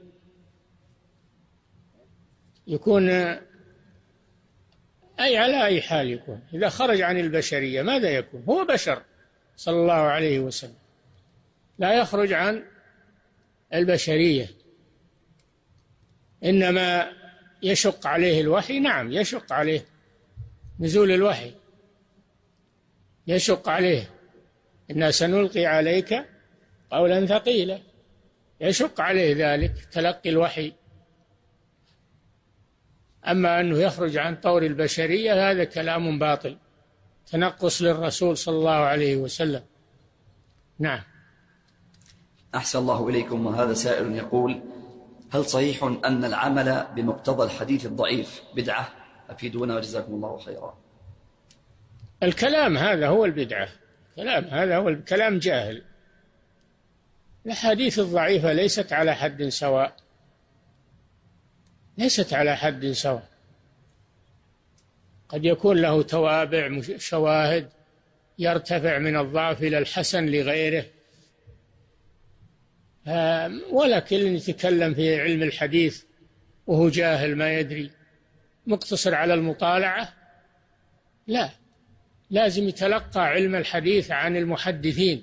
يكون على أي حال يكون. إذا خرج عن البشرية ماذا يكون؟ هو بشر صلى الله عليه وسلم، لا يخرج عن البشرية. إنما يشق عليه الوحي، نعم يشق عليه نزول الوحي، يشق عليه. إنا سنلقي عليك قولا ثقيلا، يشق عليه ذلك تلقي الوحي. أما أنه يخرج عن طور البشرية هذا كلام باطل، تنقص للرسول صلى الله عليه وسلم. نعم. أحسن الله إليكم. وهذا سائل يقول: هل صحيح أن العمل بمقتضى الحديث الضعيف بدعة؟ أفيدونا وجزاكم الله خيرا. الكلام هذا هو البدعة، هذا هو الكلام جاهل. الأحاديث الضعيفة ليست على حد سواء، ليست على حد سواء، قد يكون له توابع شواهد يرتفع من الضعف إلى الحسن لغيره. ولكن يتكلم في علم الحديث وهو جاهل ما يدري، مقتصر على المطالعة، لا، لازم يتلقى علم الحديث عن المحدثين،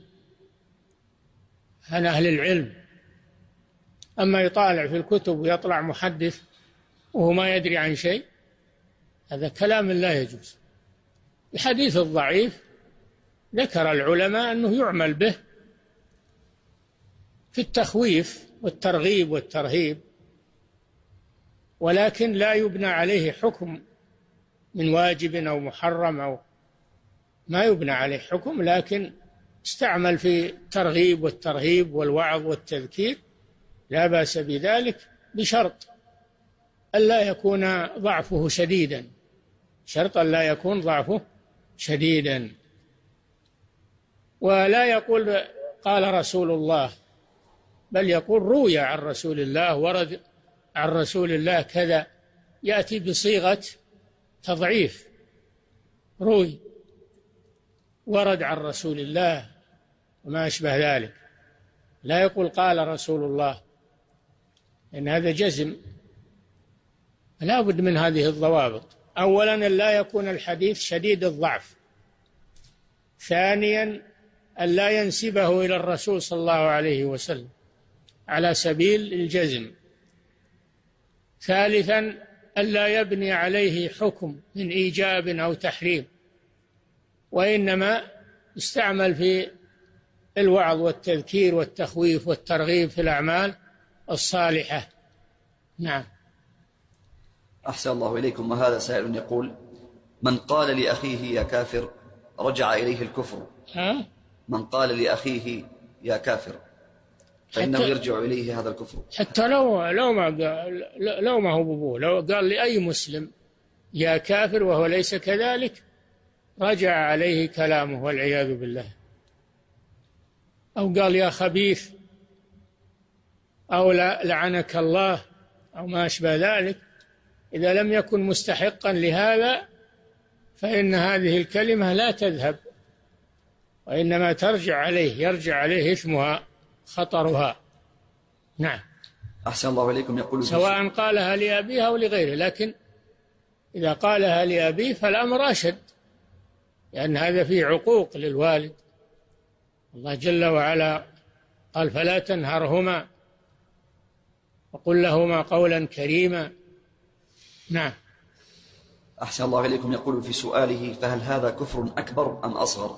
عن أهل العلم. أما يطالع في الكتب ويطلع محدث وهو ما يدري عن شيء، هذا كلام لا يجوز. الحديث الضعيف ذكر العلماء أنه يعمل به في التخويف والترغيب والترهيب، ولكن لا يبنى عليه حكم من واجب أو محرم، أو ما يبنى عليه حكم، لكن استعمل في الترغيب والترهيب والوعظ والتذكير، لا بأس بذلك، بشرط ألا يكون ضعفه شديدا، شرط ألا يكون ضعفه شديدا. ولا يقول قال رسول الله، بل يقول روي عن رسول الله، ورد عن رسول الله كذا، يأتي بصيغة تضعيف، روي، ورد عن رسول الله وما أشبه ذلك. لا يقول قال رسول الله، إن هذا جزم. لا بد من هذه الضوابط: أولا أن لا يكون الحديث شديد الضعف، ثانيا أن لا ينسبه إلى الرسول صلى الله عليه وسلم على سبيل الجزم، ثالثا أن لا يبني عليه حكم من إيجاب أو تحريم، وإنما يستعمل في الوعظ والتذكير والتخويف والترغيب في الأعمال الصالحة. نعم. أحسن الله إليكم. وهذا سائل يقول: من قال لأخيه يا كافر رجع إليه الكفر. من قال لأخيه يا كافر فإنه يرجع إليه هذا الكفر؟ حتى لو ما هو بابوه، لو قال لأي مسلم يا كافر وهو ليس كذلك رجع عليه كلامه والعياذ بالله. أو قال يا خبيث أو لعنك الله أو ما أشبه ذلك، إذا لم يكن مستحقا لهذا فإن هذه الكلمة لا تذهب، وإنما يرجع عليه إثمها خطرها. نعم. أحسن الله إليكم. يقول سواء قالها لأبيه أو لغيره، لكن إذا قالها لأبيه فالأمر أشد، لأن هذا فيه عقوق للوالد. الله جل وعلا قال فلا تنهرهما وقل لهما قولا كريما. نعم. أحسن الله إليكم. يقول في سؤاله فهل هذا كفر أكبر أم أصغر؟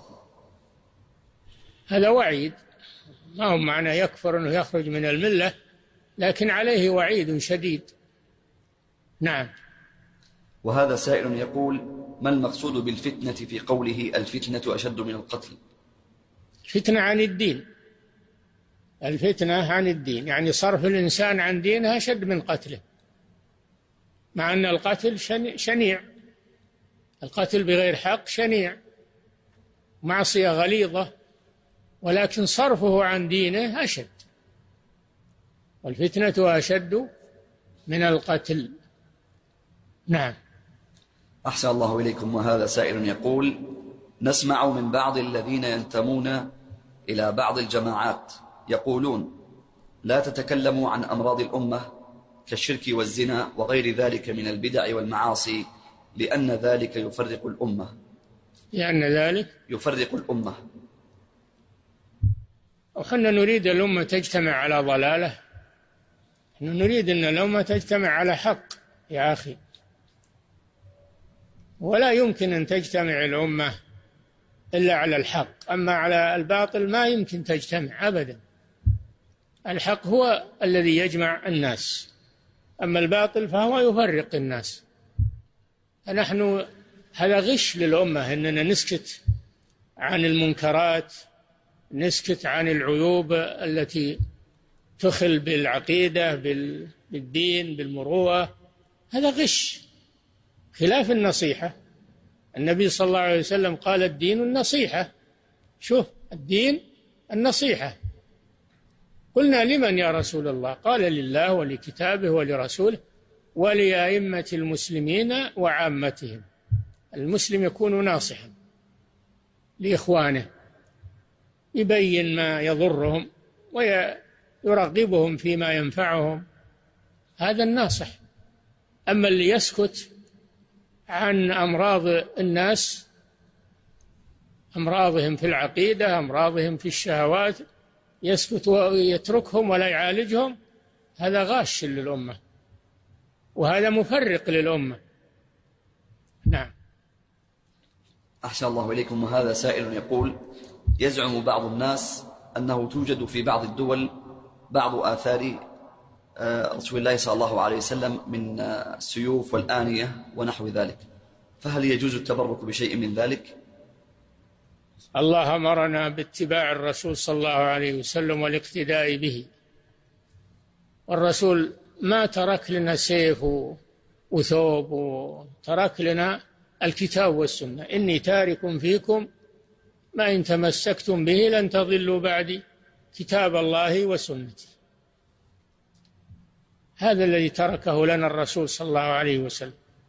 هذا وعيد، ما هو معنى يكفر أنه يخرج من الملة، لكن عليه وعيد شديد. نعم. وهذا سائل يقول ما المقصود بالفتنة في قوله الفتنة أشد من القتل؟ الفتنة عن الدين، الفتنة عن الدين يعني صرف الإنسان عن دينه أشد من قتله، مع أن القتل شنيع، القتل بغير حق شنيع معصية غليظة، ولكن صرفه عن دينه أشد، والفتنة أشد من القتل. نعم. أحسن الله إليكم. وهذا سائل يقول نسمع من بعض الذين ينتمون إلى بعض الجماعات يقولون لا تتكلموا عن أمراض الأمة كالشرك والزنا وغير ذلك من البدع والمعاصي لأن ذلك يفرق الأمة. لأن ذلك يفرق الأمة. وحنا نريد الأمة تجتمع على ضلالة، نحن نريد أن الأمة تجتمع على حق يا أخي، ولا يمكن أن تجتمع الأمة إلا على الحق، أما على الباطل ما يمكن تجتمع أبدا. الحق هو الذي يجمع الناس، أما الباطل فهو يفرق الناس. فنحن هذا غش للأمة أننا نسكت عن المنكرات، نسكت عن العيوب التي تخل بالعقيدة بالدين بالمروءة، هذا غش خلاف النصيحة. النبي صلى الله عليه وسلم قال الدين النصيحة. شوف الدين النصيحة. قلنا لمن يا رسول الله؟ قال لله ولكتابه ولرسوله ولأئمة المسلمين وعامتهم. المسلم يكون ناصحا لإخوانه، يبين ما يضرهم ويرغبهم فيما ينفعهم، هذا الناصح. أما اللي يسكت عن أمراض الناس، أمراضهم في العقيدة، أمراضهم في الشهوات، يسكت ويتركهم ولا يعالجهم، هذا غاش للأمة، وهذا مفرق للأمة. نعم. أحسن الله إليكم. وهذا سائل يقول يزعم بعض الناس أنه توجد في بعض الدول بعض آثار رسول الله صلى الله عليه وسلم من السيوف والآنية ونحو ذلك، فهل يجوز التبرك بشيء من ذلك؟ الله أمرنا باتباع الرسول صلى الله عليه وسلم والاقتداء به، والرسول ما ترك لنا سيف وثوب، وترك لنا الكتاب والسنة. إني تارك فيكم ما إن تمسكتم به لن تضلوا بعدي كتاب الله وسنتي. هذا الذي تركه لنا الرسول صلى الله عليه وسلم.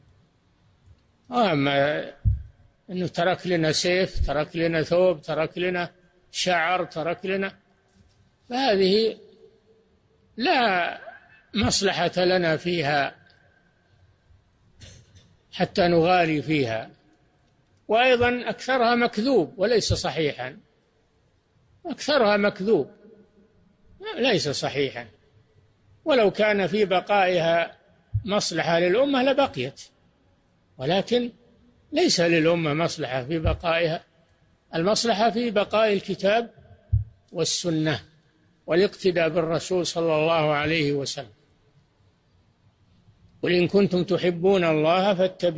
أما أنه ترك لنا سيف، ترك لنا ثوب، ترك لنا شعر، ترك لنا، فهذه لا مصلحة لنا فيها حتى نغالي فيها، وأيضا أكثرها مكذوب وليس صحيحا، أكثرها مكذوب ليس صحيحا، ولو كان في بقائها مصلحة للأمة لبقيت، ولكن ليس للأمة مصلحة في بقائها. المصلحة في بقاء الكتاب والسنة والاقتداء بالرسول صلى الله عليه وسلم. قل إن كنتم تحبون الله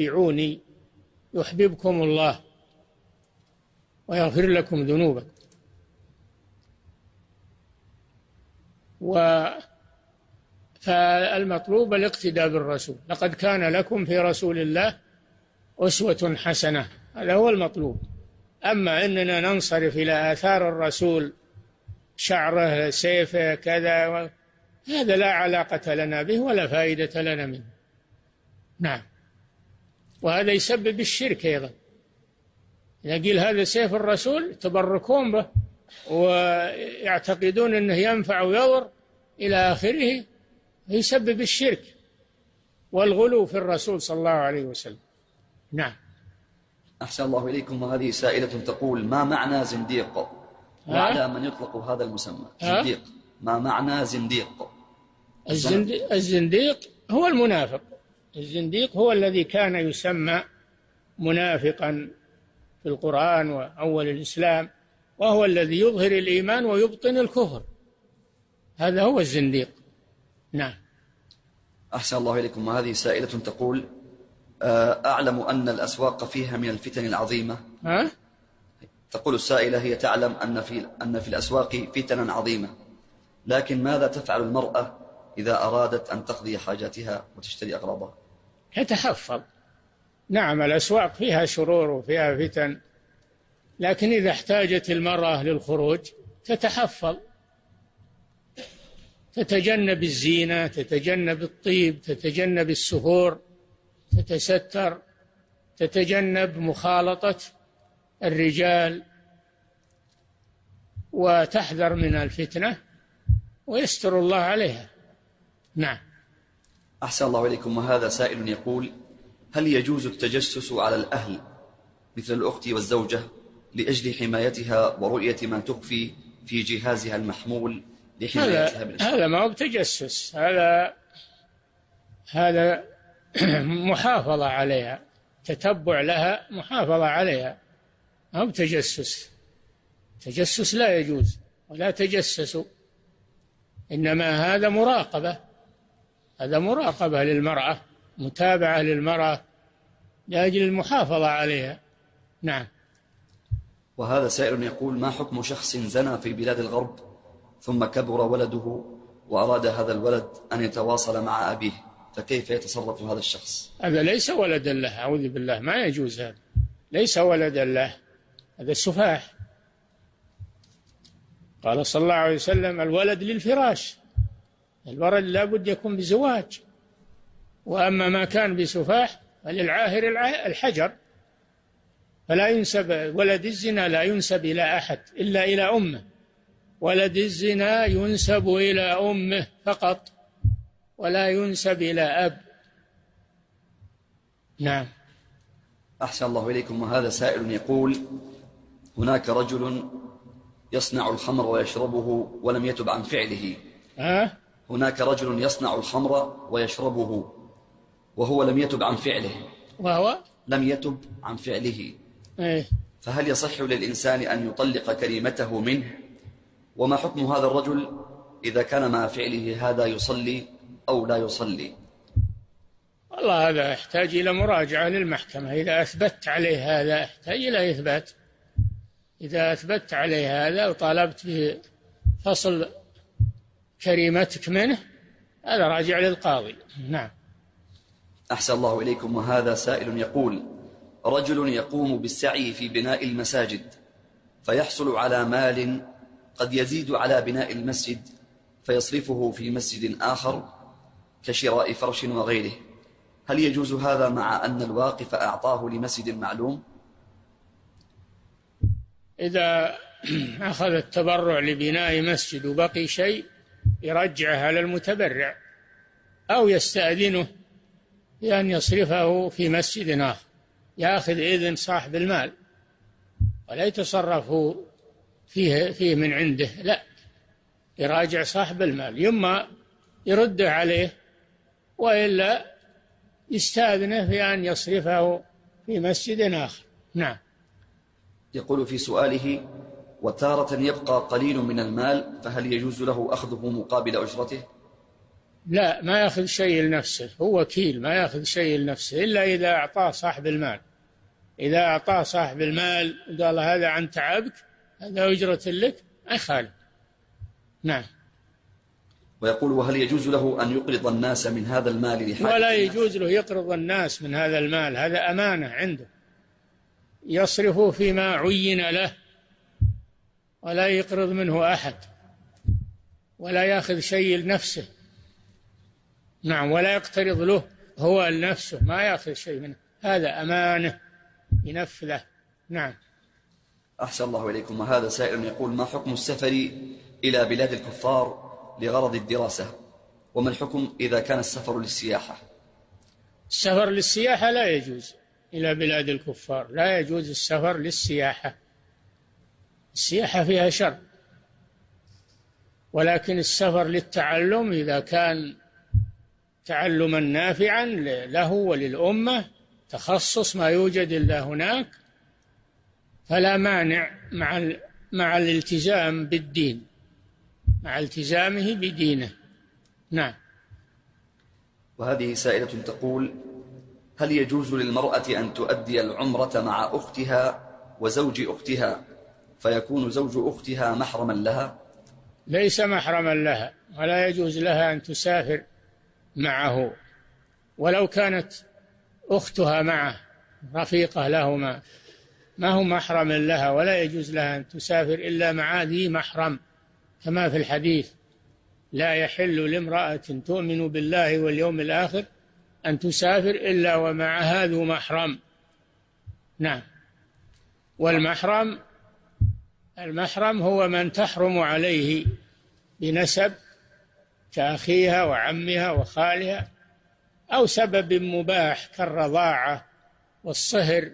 فاتبعوني يحببكم الله ويغفر لكم ذنوبكم. فالمطلوب الاقتداء بالرسول. لقد كان لكم في رسول الله أسوة حسنة، هذا هو المطلوب. أما أننا ننصرف إلى آثار الرسول، شعره، سيفه، كذا، هذا لا علاقة لنا به ولا فائدة لنا منه. نعم. وهذا يسبب الشرك أيضا. إذا قيل هذا سيف الرسول تبركون به ويعتقدون أنه ينفع ويضر إلى آخره، يسبب الشرك والغلو في الرسول صلى الله عليه وسلم. نعم. أحسن الله إليكم. وهذه سائلة تقول: ما معنى زنديق؟ وعلى من يطلق هذا المسمى زنديق؟ ما معنى زنديق؟ الزنديق هو المنافق. الزنديق هو الذي كان يسمى منافقا في القرآن وأول الإسلام، وهو الذي يظهر الإيمان ويبطن الكفر، هذا هو الزنديق. نعم. أحسن الله إليكم. وهذه سائلة تقول: أعلم أن الأسواق فيها من الفتن العظيمة. تقول السائلة: هي تعلم أن في الأسواق فتنا عظيمة، لكن ماذا تفعل المرأة إذا أرادت أن تقضي حاجاتها وتشتري أغراضها؟ تتحفظ. نعم، الأسواق فيها شرور وفيها فتن، لكن إذا احتاجت المرأة للخروج تتحفظ، تتجنب الزينة، تتجنب الطيب، تتجنب السفور، تتستر، تتجنب مخالطة الرجال، وتحذر من الفتنة ويستر الله عليها. نعم. أحسن الله إليكم. وهذا سائل يقول: هل يجوز التجسس على الأهل مثل الأخت والزوجة لأجل حمايتها ورؤية ما تخفي في جهازها المحمول لحمايتها بالأشياء؟ هذا ما هو بتجسس، هذا محافظة عليها، تتبع لها، محافظة عليها، ما هو بتجسس. تجسس لا يجوز، ولا تجسسوا، إنما هذا مراقبة، هذا مراقبة للمرأة، متابعة للمرأة لأجل المحافظة عليها. نعم. وهذا سائل يقول: ما حكم شخص زنى في بلاد الغرب ثم كبر ولده وأراد هذا الولد أن يتواصل مع أبيه، فكيف يتصرف هذا الشخص؟ هذا ليس ولدا له، أعوذ بالله، ما يجوز، هذا ليس ولدا له، هذا السفاح. قال صلى الله عليه وسلم: الولد للفراش، الولد لا بد يكون بزواج، وأما ما كان بسفاح فللعاهر الحجر. فلا ينسب ولد الزنا، لا ينسب إلى أحد إلا إلى أمه، ولد الزنا ينسب إلى أمه فقط، ولا ينسب إلى أب. نعم. أحسن الله إليكم. وهذا سائل يقول: هناك رجل يصنع الخمر ويشربه ولم يتب عن فعله. هناك رجل يصنع الخمر ويشربه وهو لم يتب عن فعله، وهو لم يتب عن فعله، فهل يصح للإنسان أن يطلق كلمته منه؟ وما حكم هذا الرجل إذا كان مع فعله هذا يصلي أو لا يصلي؟ والله هذا يحتاج إلى مراجعة للمحكمة. إذا أثبت عليه هذا يحتاج إلى إثبات. إذا أثبت عليه هذا وطالبت بفصل كريمتك منه، هذا راجع للقاضي. نعم. أحسن الله إليكم. وهذا سائل يقول: رجل يقوم بالسعي في بناء المساجد فيحصل على مال قد يزيد على بناء المسجد فيصرفه في مسجد آخر كشراء فرش وغيره، هل يجوز هذا مع أن الواقف أعطاه لمسجد معلوم؟ إذا أخذ التبرع لبناء مسجد وبقي شيء يرجعه على المتبرع، أو يستأذنه بأن يصرفه في مسجد آخر، يأخذ إذن صاحب المال ولا يتصرف فيه من عنده، لا، يراجع صاحب المال، إما يرده عليه وإلا يستأذنه بأن يصرفه في مسجد آخر. نعم. يقول في سؤاله: وتارة يبقى قليل من المال فهل يجوز له أخذه مقابل أجرته؟ لا، ما يأخذ شيء لنفسه، هو وكيل، ما يأخذ شيء لنفسه إلا إذا أعطاه صاحب المال. إذا أعطاه صاحب المال قال هذا عن تعبك، هذا أجرة لك، ما يخالف. نعم. ويقول: وهل يجوز له أن يقرض الناس من هذا المال لحاجة ولا الناس؟ يجوز له يقرض الناس من هذا المال، هذا أمانة عنده يصرفه فيما عين له، ولا يقرض منه أحد، ولا يأخذ شيء لنفسه. نعم، ولا يقترض له هو لنفسه، ما يأخذ شيء منه، هذا أمانة ينفذه. نعم. أحسن الله إليكم. وهذا سائل يقول: ما حكم السفر إلى بلاد الكفار لغرض الدراسة؟ وما الحكم إذا كان السفر للسياحة؟ السفر للسياحة لا يجوز إلى بلاد الكفار، لا يجوز السفر للسياحة، السياحة فيها شر. ولكن السفر للتعلم إذا كان تعلما نافعا له وللأمة، تخصص ما يوجد إلا هناك، فلا مانع مع الالتزام بالدين، مع التزامه بدينه. نعم. وهذه سائلة تقول: هل يجوز للمرأة أن تؤدي العمرة مع أختها وزوج أختها فيكون زوج أختها محرما لها؟ ليس محرما لها، ولا يجوز لها أن تسافر معه، ولو كانت أختها معه رفيقة لهما ما هو محرم لها، ولا يجوز لها أن تسافر إلا مع ذي محرم، كما في الحديث: لا يحل لامرأة تؤمن بالله واليوم الآخر أن تسافر إلا ومعها ذو محرم. نعم. والمحرم هو من تحرم عليه بنسب كأخيها وعمها وخالها، أو سبب مباح كالرضاعة والصهر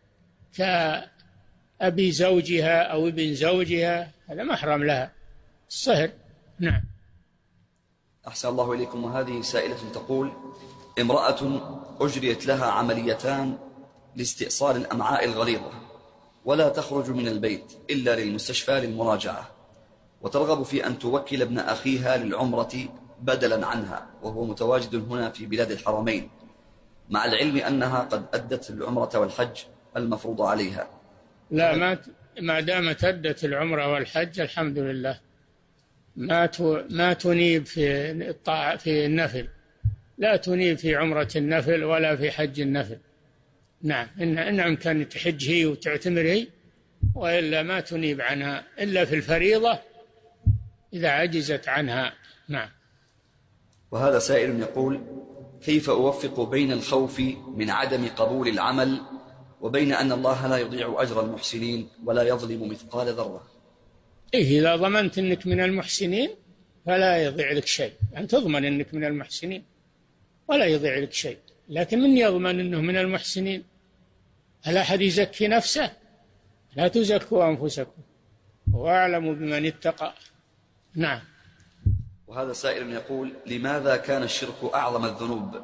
كأبي زوجها أو ابن زوجها، هذا محرم لها الصهر. نعم. أحسن الله إليكم. وهذه سائلة تقول: امرأة أجريت لها عمليتان لاستئصال الأمعاء الغليظة، ولا تخرج من البيت إلا للمستشفى للمراجعة، وترغب في أن توكل ابن أخيها للعمرة بدلا عنها، وهو متواجد هنا في بلاد الحرمين، مع العلم أنها قد أدت العمرة والحج المفروض عليها. لا، ما دامت أدت العمرة والحج الحمد لله، ما تنيب في النفل، لا تنيب في عمرة النفل ولا في حج النفل. نعم، إن أمكن تحج هي وتعتمر هي، وإلا ما تنيب عنها إلا في الفريضة إذا عجزت عنها. نعم. وهذا سائل يقول: كيف أوفق بين الخوف من عدم قبول العمل وبين أن الله لا يضيع أجر المحسنين ولا يظلم مثقال ذرة؟ إذا ضمنت أنك من المحسنين فلا يضيع لك شيء، أن تضمن أنك من المحسنين ولا يضيع لك شيء. لكن من يضمن أنه من المحسنين؟ هل أحد يزكي نفسه؟ لا تزكوا أنفسكم، وأعلم بمن اتقى. نعم. وهذا سائل يقول: لماذا كان الشرك أعظم الذنوب؟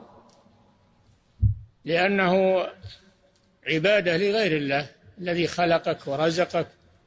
لأنه عبادة لغير الله الذي خلقك ورزقك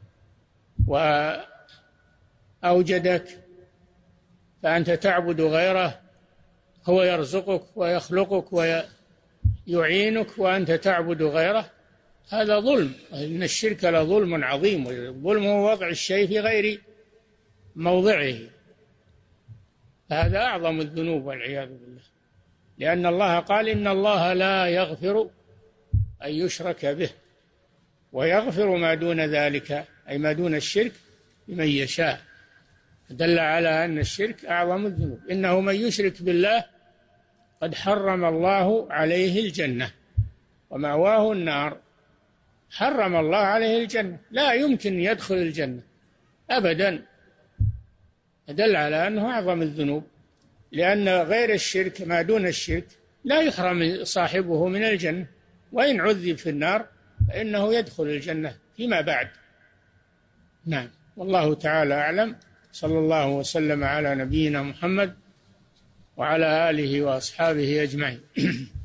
وأوجدك، فأنت تعبد غيره، هو يرزقك ويخلقك ويعينك وأنت تعبد غيره، هذا ظلم. إن الشرك لظلم عظيم، والظلم هو وضع الشيء في غير موضعه، هذا أعظم الذنوب والعياذ بالله. لأن الله قال: إن الله لا يغفر أن يشرك به ويغفر ما دون ذلك، أي ما دون الشرك، لمن يشاء، دل على أن الشرك أعظم الذنوب. إنه من يشرك بالله قد حرم الله عليه الجنة ومأواه النار. حرم الله عليه الجنة، لا يمكن يدخل الجنة أبدا، دل على أنه أعظم الذنوب، لأن غير الشرك ما دون الشرك لا يحرم صاحبه من الجنة، وإن عذب في النار فإنه يدخل الجنة فيما بعد. نعم. والله تعالى أعلم. صلى الله وسلم على نبينا محمد وعلى آله وأصحابه أجمعين.